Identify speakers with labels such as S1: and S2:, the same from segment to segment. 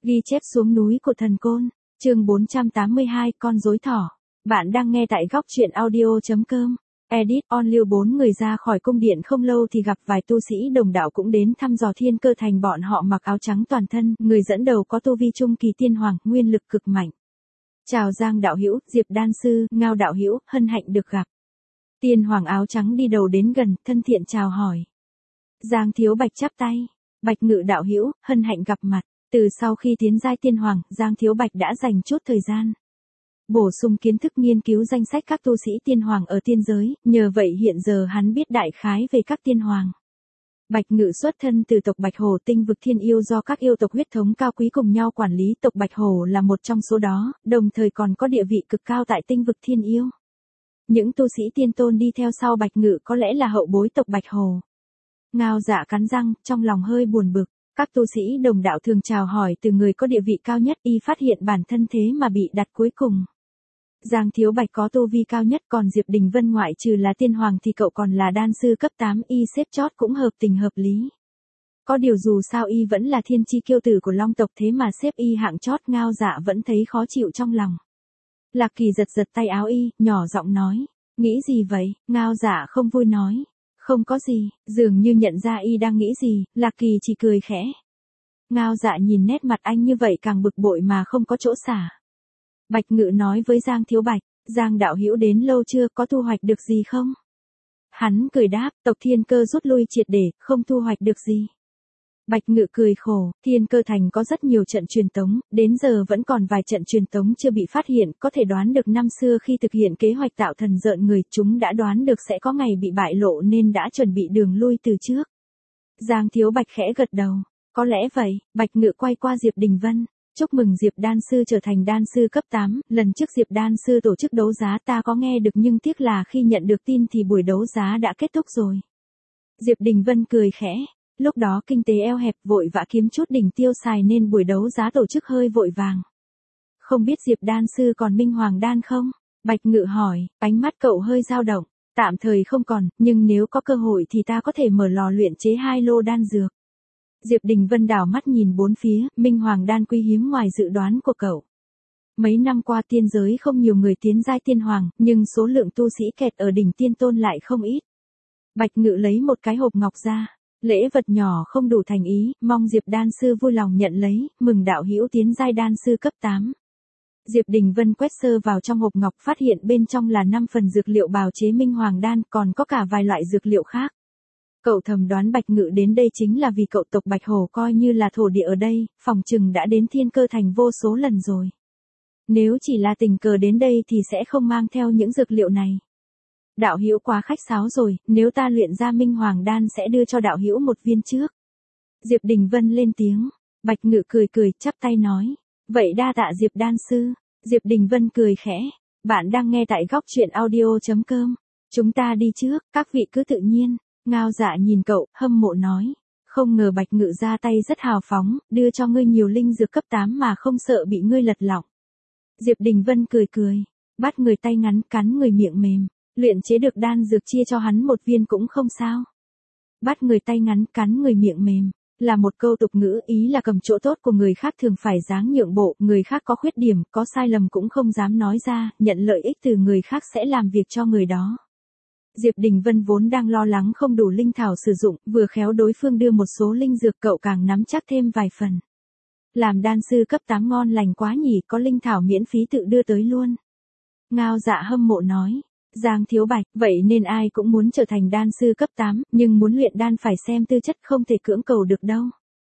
S1: Ghi chép xuống núi của thần côn, chương 482, con rối thỏ. Bạn đang nghe tại góc truyện audio.com. Edit on lưu 4 người ra khỏi cung điện không lâu thì gặp vài tu sĩ đồng đạo cũng đến thăm dò Thiên Cơ Thành. Bọn họ mặc áo trắng toàn thân, người dẫn đầu có tu vi trung kỳ tiên hoàng, nguyên lực cực mạnh. Chào Giang đạo hữu, Diệp đan sư, Ngao đạo hữu, hân hạnh được gặp. Tiên hoàng áo trắng đi đầu đến gần, thân thiện chào hỏi. Giang thiếu bạch chắp tay. Bạch ngự đạo hữu, hân hạnh gặp mặt. Từ sau khi tiến giai tiên hoàng, Giang thiếu bạch đã dành chút thời gian bổ sung kiến thức nghiên cứu danh sách các tu sĩ tiên hoàng ở tiên giới, nhờ vậy hiện giờ hắn biết đại khái về các tiên hoàng. Bạch ngự xuất thân từ tộc Bạch Hổ, tinh vực thiên yêu do các yêu tộc huyết thống cao quý cùng nhau quản lý, tộc Bạch Hổ là một trong số đó, đồng thời còn có địa vị cực cao tại tinh vực thiên yêu. Những tu sĩ tiên tôn đi theo sau Bạch ngự có lẽ là hậu bối tộc Bạch Hổ. Ngao Dạ cắn răng, trong lòng hơi buồn bực. Các tu sĩ đồng đạo thường chào hỏi từ người có địa vị cao nhất, y phát hiện bản thân thế mà bị đặt cuối cùng. Giang thiếu bạch có tu vi cao nhất, còn Diệp Đình Vân ngoại trừ là tiên hoàng thì cậu còn là đan sư cấp 8, y xếp chót cũng hợp tình hợp lý. Có điều dù sao y vẫn là thiên chi kiêu tử của Long tộc, thế mà xếp y hạng chót, Ngao Dạ vẫn thấy khó chịu trong lòng. Lạc Kỳ giật giật tay áo y, nhỏ giọng nói, nghĩ gì vậy? Ngao Dạ không vui nói, không có gì, dường như nhận ra y đang nghĩ gì, Lạc Kỳ chỉ cười khẽ. Ngao Dạ nhìn nét mặt anh như vậy càng bực bội mà không có chỗ xả. Bạch ngự nói với Giang thiếu bạch, Giang đạo hữu đến lâu chưa, có thu hoạch được gì không? Hắn cười đáp, tộc Thiên Cơ rút lui triệt để, không thu hoạch được gì. Bạch ngự cười khổ, Thiên Cơ Thành có rất nhiều trận truyền tống, đến giờ vẫn còn vài trận truyền tống chưa bị phát hiện, có thể đoán được năm xưa khi thực hiện kế hoạch tạo thần rợn người, chúng đã đoán được sẽ có ngày bị bại lộ nên đã chuẩn bị đường lui từ trước. Giang thiếu bạch khẽ gật đầu, có lẽ vậy. Bạch ngự quay qua Diệp Đình Vân, chúc mừng Diệp đan sư trở thành đan sư cấp 8, lần trước Diệp đan sư tổ chức đấu giá ta có nghe được nhưng tiếc là khi nhận được tin thì buổi đấu giá đã kết thúc rồi. Diệp Đình Vân cười khẽ. Lúc đó kinh tế eo hẹp, vội vã kiếm chút đỉnh tiêu xài nên buổi đấu giá tổ chức hơi vội vàng. Không biết Diệp đan sư còn Minh Hoàng đan không? Bạch ngự hỏi, ánh mắt cậu hơi dao động. Tạm thời không còn, nhưng nếu có cơ hội thì ta có thể mở lò luyện chế 2 lô đan dược. Diệp Đình Vân đảo mắt nhìn bốn phía, Minh Hoàng đan quý hiếm ngoài dự đoán của cậu. Mấy năm qua tiên giới không nhiều người tiến giai tiên hoàng, nhưng số lượng tu sĩ kẹt ở đỉnh tiên tôn lại không ít. Bạch ngự lấy một cái hộp ngọc ra. Lễ vật nhỏ không đủ thành ý, mong Diệp đan sư vui lòng nhận lấy, mừng đạo hữu tiến giai đan sư cấp 8. Diệp Đình Vân quét sơ vào trong hộp ngọc, phát hiện bên trong là 5 phần dược liệu bào chế Minh Hoàng đan, còn có cả vài loại dược liệu khác. Cậu thầm đoán Bạch ngự đến đây chính là vì cậu tộc Bạch Hổ coi như là thổ địa ở đây, phòng chừng đã đến Thiên Cơ Thành vô số lần rồi. Nếu chỉ là tình cờ đến đây thì sẽ không mang theo những dược liệu này. Đạo hữu quá khách sáo rồi, nếu ta luyện ra Minh Hoàng đan sẽ đưa cho đạo hữu một viên trước. Diệp Đình Vân lên tiếng. Bạch ngự cười cười, chắp tay nói, vậy đa tạ Diệp đan sư. Diệp Đình Vân cười khẽ. Bạn đang nghe tại góc truyện audio.com. Chúng ta đi trước, các vị cứ tự nhiên. Ngao Dạ nhìn cậu, hâm mộ nói, không ngờ Bạch ngự ra tay rất hào phóng, đưa cho ngươi nhiều linh dược cấp 8 mà không sợ bị ngươi lật lọng. Diệp Đình Vân cười cười, bắt người tay ngắn cắn người miệng mềm. Luyện chế được đan dược chia cho hắn một viên cũng không sao. Bắt người tay ngắn cắn người miệng mềm, là một câu tục ngữ, ý là cầm chỗ tốt của người khác thường phải dáng nhượng bộ, người khác có khuyết điểm, có sai lầm cũng không dám nói ra, nhận lợi ích từ người khác sẽ làm việc cho người đó. Diệp Đình Vân vốn đang lo lắng không đủ linh thảo sử dụng, vừa khéo đối phương đưa một số linh dược, cậu càng nắm chắc thêm vài phần. Làm đan sư cấp 8 ngon lành quá nhỉ, có linh thảo miễn phí tự đưa tới luôn. Ngao Dạ hâm mộ nói. Giang thiếu bạch, vậy nên ai cũng muốn trở thành đan sư cấp 8, nhưng muốn luyện đan phải xem tư chất, không thể cưỡng cầu được đâu.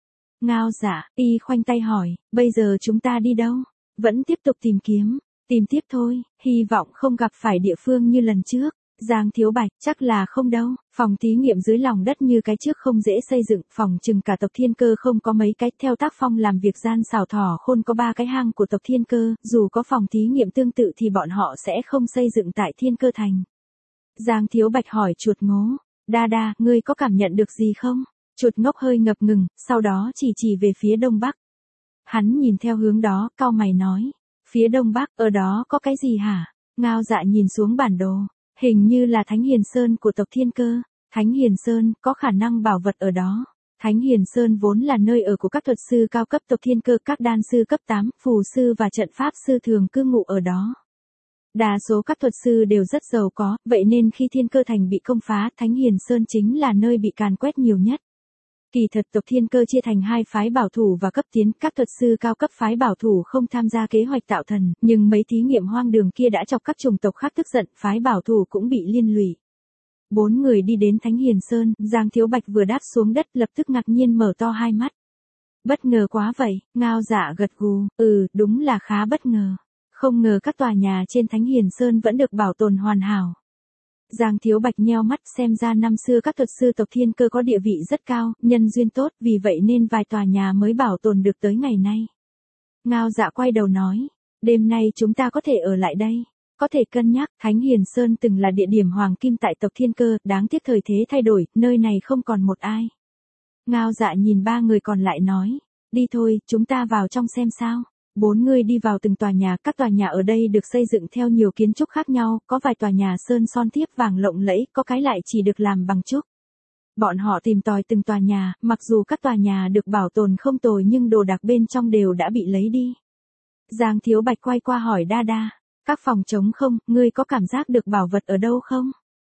S1: Ngao Dạ, y khoanh tay hỏi, bây giờ chúng ta đi đâu? Vẫn tiếp tục tìm kiếm, tìm tiếp thôi, hy vọng không gặp phải địa phương như lần trước. Giang thiếu bạch, chắc là không đâu, phòng thí nghiệm dưới lòng đất như cái trước không dễ xây dựng, phòng chừng cả tộc Thiên Cơ không có mấy cái, theo tác phong làm việc gian xảo thỏ khôn có 3 cái hang của tộc Thiên Cơ, dù có phòng thí nghiệm tương tự thì bọn họ sẽ không xây dựng tại Thiên Cơ Thành. Giang thiếu bạch hỏi chuột ngố, đa đa, ngươi có cảm nhận được gì không? Chuột ngốc hơi ngập ngừng, sau đó chỉ về phía đông bắc. Hắn nhìn theo hướng đó, cau mày nói, phía đông bắc, ở đó có cái gì hả? Ngao Dạ nhìn xuống bản đồ. Hình như là Thánh Hiền Sơn của tộc Thiên Cơ. Thánh Hiền Sơn, có khả năng bảo vật ở đó. Thánh Hiền Sơn vốn là nơi ở của các thuật sư cao cấp tộc thiên cơ, các đan sư cấp 8, phù sư và trận pháp sư thường cư ngụ ở đó. Đa số các thuật sư đều rất giàu có, vậy nên khi Thiên Cơ Thành bị công phá, Thánh Hiền Sơn chính là nơi bị càn quét nhiều nhất. Kỳ thật tộc thiên cơ chia thành hai phái bảo thủ và cấp tiến, các thuật sư cao cấp phái bảo thủ không tham gia kế hoạch tạo thần, nhưng mấy thí nghiệm hoang đường kia đã chọc các chủng tộc khác tức giận, phái bảo thủ cũng bị liên lụy. 4 người đi đến Thánh Hiền Sơn, Giang Thiếu Bạch vừa đáp xuống đất lập tức ngạc nhiên mở to hai mắt. Bất ngờ quá vậy, Ngao Dạ gật gù, đúng là khá bất ngờ. Không ngờ các tòa nhà trên Thánh Hiền Sơn vẫn được bảo tồn hoàn hảo. Giang Thiếu Bạch nheo mắt, xem ra năm xưa các thuật sư tộc thiên cơ có địa vị rất cao, nhân duyên tốt, vì vậy nên vài tòa nhà mới bảo tồn được tới ngày nay. Ngao Dạ quay đầu nói, đêm nay chúng ta có thể ở lại đây. Có thể cân nhắc, Thánh Hiền Sơn từng là địa điểm hoàng kim tại tộc thiên cơ, đáng tiếc thời thế thay đổi, nơi này không còn một ai. Ngao Dạ nhìn ba người còn lại nói, đi thôi, chúng ta vào trong xem sao. 4 người đi vào từng tòa nhà, các tòa nhà ở đây được xây dựng theo nhiều kiến trúc khác nhau, có vài tòa nhà sơn son thiếp vàng lộng lẫy, có cái lại chỉ được làm bằng trúc. Bọn họ tìm tòi từng tòa nhà, mặc dù các tòa nhà được bảo tồn không tồi nhưng đồ đạc bên trong đều đã bị lấy đi. Giang Thiếu Bạch quay qua hỏi Đa Đa, các phòng trống không, ngươi có cảm giác được bảo vật ở đâu không?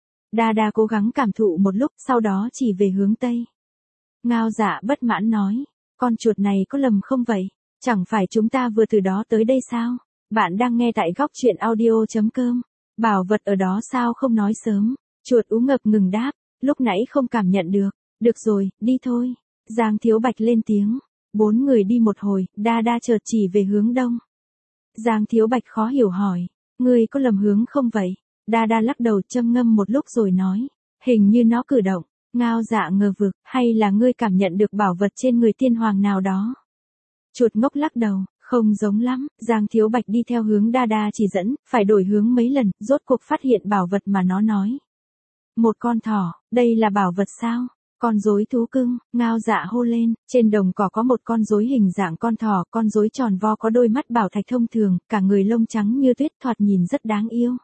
S1: Đa Đa cố gắng cảm thụ một lúc, sau đó chỉ về hướng Tây. Ngao Dạ bất mãn nói, con chuột này có lầm không vậy? Chẳng phải chúng ta vừa từ đó tới đây sao? Bạn đang nghe tại góc truyện audio.com. Bảo vật ở đó sao không nói sớm? Chuột ú ngập ngừng đáp, lúc nãy không cảm nhận được. Được rồi, đi thôi. Giang Thiếu Bạch lên tiếng. 4 người đi một hồi, Đa Đa chợt chỉ về hướng đông. Giang Thiếu Bạch khó hiểu hỏi, ngươi có lầm hướng không vậy? Đa Đa lắc đầu châm ngâm một lúc rồi nói, hình như nó cử động. Ngao Dạ ngờ vực, hay là ngươi cảm nhận được bảo vật trên người tiên hoàng nào đó? Chuột ngốc lắc đầu, không giống lắm. Giang Thiếu Bạch đi theo hướng Đa Đa chỉ dẫn, phải đổi hướng mấy lần, rốt cuộc phát hiện bảo vật mà nó nói. Một con thỏ, đây là bảo vật sao? Con rối thú cưng, Ngao Dạ hô lên, trên đồng cỏ có một con rối hình dạng con thỏ, con rối tròn vo có đôi mắt bảo thạch thông thường, cả người lông trắng như tuyết, thoạt nhìn rất đáng yêu.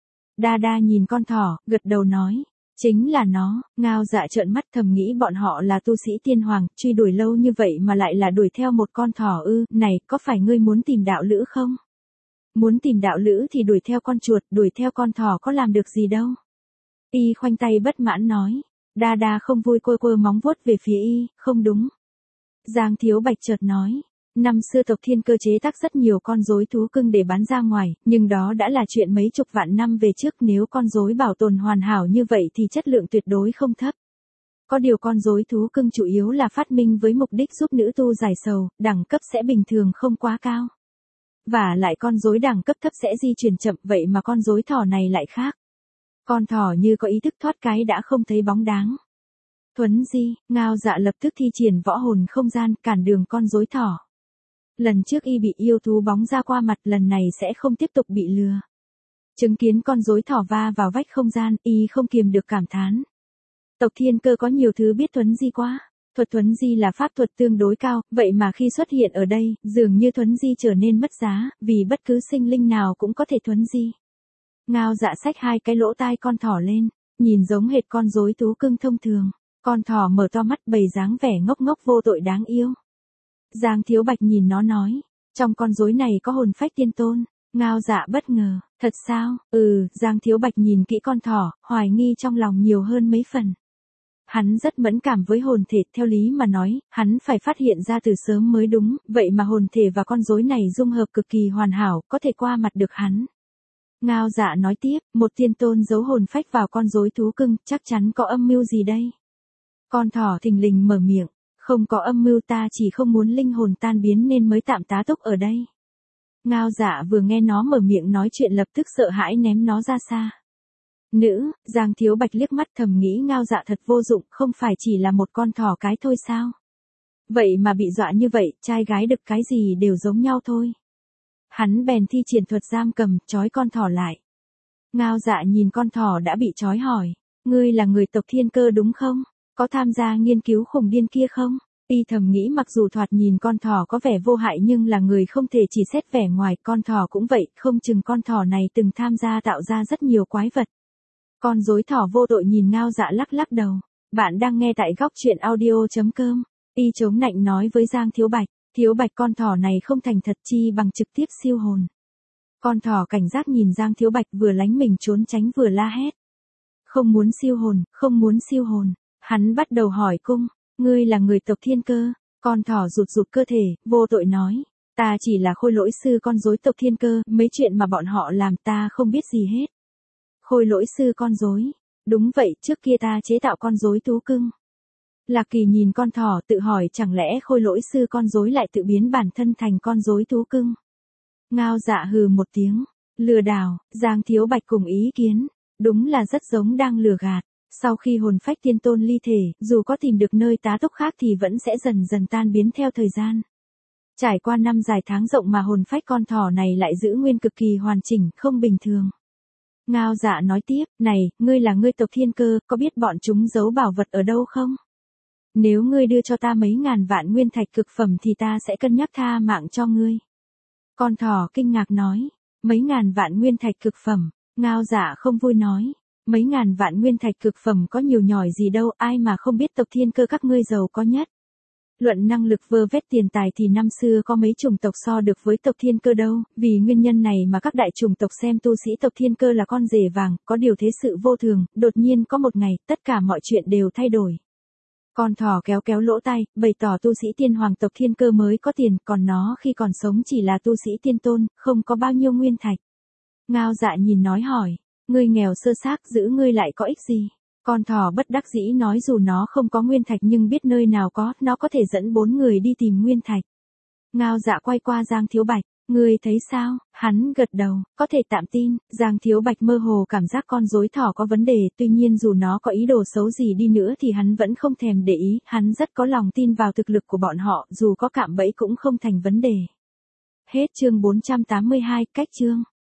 S1: Đa Đa nhìn con thỏ, gật đầu nói, chính là nó. Ngao Dạ trợn mắt thầm nghĩ bọn họ là tu sĩ tiên hoàng, truy đuổi lâu như vậy mà lại là đuổi theo một con thỏ ư? Này, có phải ngươi muốn tìm đạo lữ không? Muốn tìm đạo lữ thì đuổi theo con chuột, đuổi theo con thỏ có làm được gì đâu. Y khoanh tay bất mãn nói. Đa Đa không vui quơ móng vuốt về phía Y, không đúng. Giang Thiếu Bạch chợt nói, năm xưa tộc thiên cơ chế tác rất nhiều con rối thú cưng để bán ra ngoài, nhưng đó đã là chuyện mấy chục vạn năm về trước, nếu con rối bảo tồn hoàn hảo như vậy thì chất lượng tuyệt đối không thấp. Có điều con rối thú cưng chủ yếu là phát minh với mục đích giúp nữ tu giải sầu, đẳng cấp sẽ bình thường không quá cao. Và lại con rối đẳng cấp thấp sẽ di chuyển chậm, vậy mà con rối thỏ này lại khác. Con thỏ như có ý thức thoát cái đã không thấy bóng dáng. Thuấn di, Ngao Dạ lập tức thi triển võ hồn không gian, cản đường con rối thỏ. Lần trước Y bị yêu thú bóng ra qua mặt, lần này sẽ không tiếp tục bị lừa. Chứng kiến con rối thỏ va vào vách không gian, Y không kiềm được cảm thán. Tộc thiên cơ có nhiều thứ biết thuấn di quá. Thuật thuấn di là pháp thuật tương đối cao, vậy mà khi xuất hiện ở đây, dường như thuấn di trở nên mất giá, vì bất cứ sinh linh nào cũng có thể thuấn di. Ngao Dạ xách hai cái lỗ tai con thỏ lên, nhìn giống hệt con rối thú cưng thông thường. Con thỏ mở to mắt bày dáng vẻ ngốc ngốc vô tội đáng yêu. Giang Thiếu Bạch nhìn nó nói, trong con rối này có hồn phách tiên tôn. Ngao Dạ bất ngờ, thật sao? Giang Thiếu Bạch nhìn kỹ con thỏ, hoài nghi trong lòng nhiều hơn mấy phần. Hắn rất mẫn cảm với hồn thể, theo lý mà nói, hắn phải phát hiện ra từ sớm mới đúng, vậy mà hồn thể và con rối này dung hợp cực kỳ hoàn hảo, có thể qua mặt được hắn. Ngao Dạ nói tiếp, một tiên tôn giấu hồn phách vào con rối thú cưng, chắc chắn có âm mưu gì đây? Con thỏ thình lình mở miệng, không có âm mưu, ta chỉ không muốn linh hồn tan biến nên mới tạm tá túc ở đây. Ngao Dạ vừa nghe nó mở miệng nói chuyện lập tức sợ hãi ném nó ra xa. Nữ, Giang Thiếu Bạch liếc mắt thầm nghĩ Ngao Dạ thật vô dụng, không phải chỉ là một con thỏ cái thôi sao? Vậy mà bị dọa như vậy, trai gái được cái gì đều giống nhau thôi. Hắn bèn thi triển thuật giam cầm, trói con thỏ lại. Ngao Dạ nhìn con thỏ đã bị trói hỏi, ngươi là người tộc thiên cơ đúng không? Có tham gia nghiên cứu khủng điên kia không? Y thầm nghĩ mặc dù thoạt nhìn con thỏ có vẻ vô hại nhưng là người không thể chỉ xét vẻ ngoài, con thỏ cũng vậy, không chừng con thỏ này từng tham gia tạo ra rất nhiều quái vật. Con rối thỏ vô tội nhìn Ngao Dạ lắc lắc đầu. Bạn đang nghe tại góc chuyện audio.com. Y chống nạnh nói với Giang Thiếu Bạch con thỏ này không thành thật chi bằng trực tiếp siêu hồn. Con thỏ cảnh giác nhìn Giang Thiếu Bạch vừa lánh mình trốn tránh vừa la hét. Không muốn siêu hồn. Hắn bắt đầu hỏi cung, ngươi là người tộc Thiên Cơ. Con thỏ rụt cơ thể, vô tội nói. Ta chỉ là khôi lỗi sư con rối tộc Thiên Cơ, mấy chuyện mà bọn họ làm ta không biết gì hết. Khôi lỗi sư con rối. Đúng vậy, trước kia ta chế tạo con rối thú cưng. Lạc Kỳ nhìn con thỏ tự hỏi chẳng lẽ khôi lỗi sư con rối lại tự biến bản thân thành con rối thú cưng. Ngao Dạ hừ một tiếng. Lừa đảo, Giang Thiếu Bạch cùng ý kiến. Đúng là rất giống đang lừa gạt. Sau khi hồn phách tiên tôn ly thể, dù có tìm được nơi tá túc khác thì vẫn sẽ dần dần tan biến theo thời gian. Trải qua năm dài tháng rộng mà hồn phách con thỏ này lại giữ nguyên cực kỳ hoàn chỉnh, không bình thường. Ngao Dạ nói tiếp, này, ngươi là ngươi tộc Thiên Cơ, có biết bọn chúng giấu bảo vật ở đâu không? Nếu ngươi đưa cho ta mấy ngàn vạn nguyên thạch cực phẩm thì ta sẽ cân nhắc tha mạng cho ngươi. Con thỏ kinh ngạc nói, mấy ngàn vạn nguyên thạch cực phẩm, Ngao Dạ không vui nói, mấy ngàn vạn nguyên thạch cực phẩm có nhiều nhỏi gì đâu, ai mà không biết tộc Thiên Cơ các ngươi giàu có nhất. Luận năng lực vơ vét tiền tài thì năm xưa có mấy chủng tộc so được với tộc Thiên Cơ đâu, vì nguyên nhân này mà các đại chủng tộc xem tu sĩ tộc Thiên Cơ là con rể vàng, có điều thế sự vô thường, đột nhiên có một ngày, tất cả mọi chuyện đều thay đổi. Con thỏ kéo lỗ tai, bày tỏ tu sĩ tiên hoàng tộc Thiên Cơ mới có tiền, còn nó khi còn sống chỉ là tu sĩ tiên tôn, không có bao nhiêu nguyên thạch. Ngao Dạ nhìn nói hỏi, ngươi nghèo sơ xác giữ ngươi lại có ích gì? Con thỏ bất đắc dĩ nói dù nó không có nguyên thạch nhưng biết nơi nào có, nó có thể dẫn 4 người đi tìm nguyên thạch. Ngao Dạ quay qua Giang Thiếu Bạch, ngươi thấy sao? Hắn gật đầu, có thể tạm tin. Giang Thiếu Bạch mơ hồ cảm giác con rối thỏ có vấn đề, tuy nhiên dù nó có ý đồ xấu gì đi nữa thì hắn vẫn không thèm để ý, hắn rất có lòng tin vào thực lực của bọn họ, dù có cạm bẫy cũng không thành vấn đề. Hết chương 482, cách chương.